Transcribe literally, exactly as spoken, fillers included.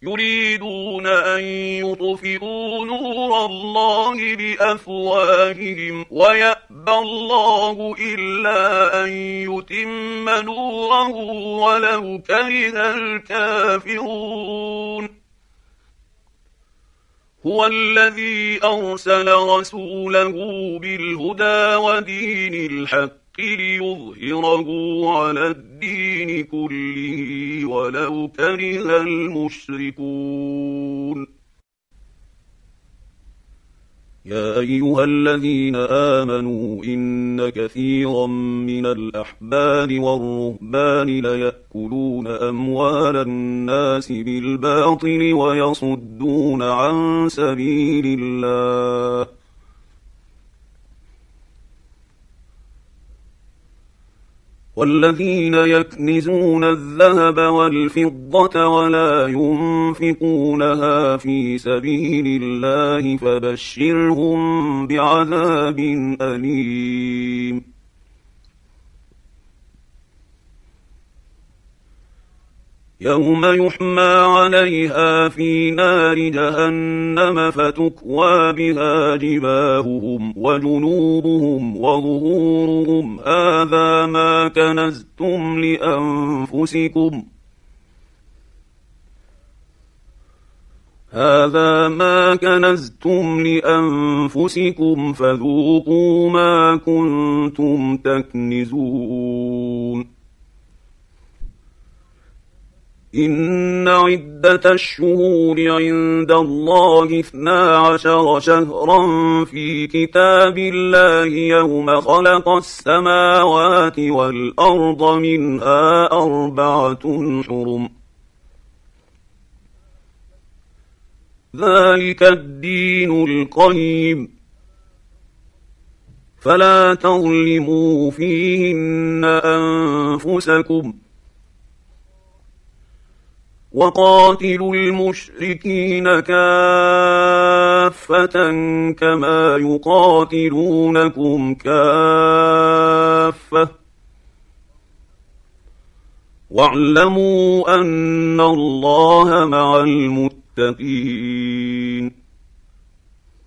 يريدون أن يطفئوا نور الله بأفواههم ويأبى الله إلا أن يتم نوره ولو كره الكافرون. هو الذي أرسل رسوله بالهدى ودين الحق ليظهره على الدين كله ولو كره المشركون. يا أيها الذين آمنوا إن كثيرا من الأحبار والرهبان ليأكلون أموال الناس بالباطل ويصدون عن سبيل الله والذين يكنزون الذهب والفضة ولا ينفقونها في سبيل الله فبشرهم بعذاب أليم. يوم يحمى عليها في نار جهنم فتكوى بها جباههم وجنوبهم وظهورهم هذا ما كنزتم لأنفسكم هذا ما كنزتم لأنفسكم فذوقوا ما كنتم تكنزون. إن عدة الشهور عند الله اثنا عشر شهرا في كتاب الله يوم خلق السماوات والأرض منها أربعة حرم ذلك الدين القيم فلا تظلموا فيهن أنفسكم وقاتلوا المشركين كافة كما يقاتلونكم كافة واعلموا أن الله مع المتقين.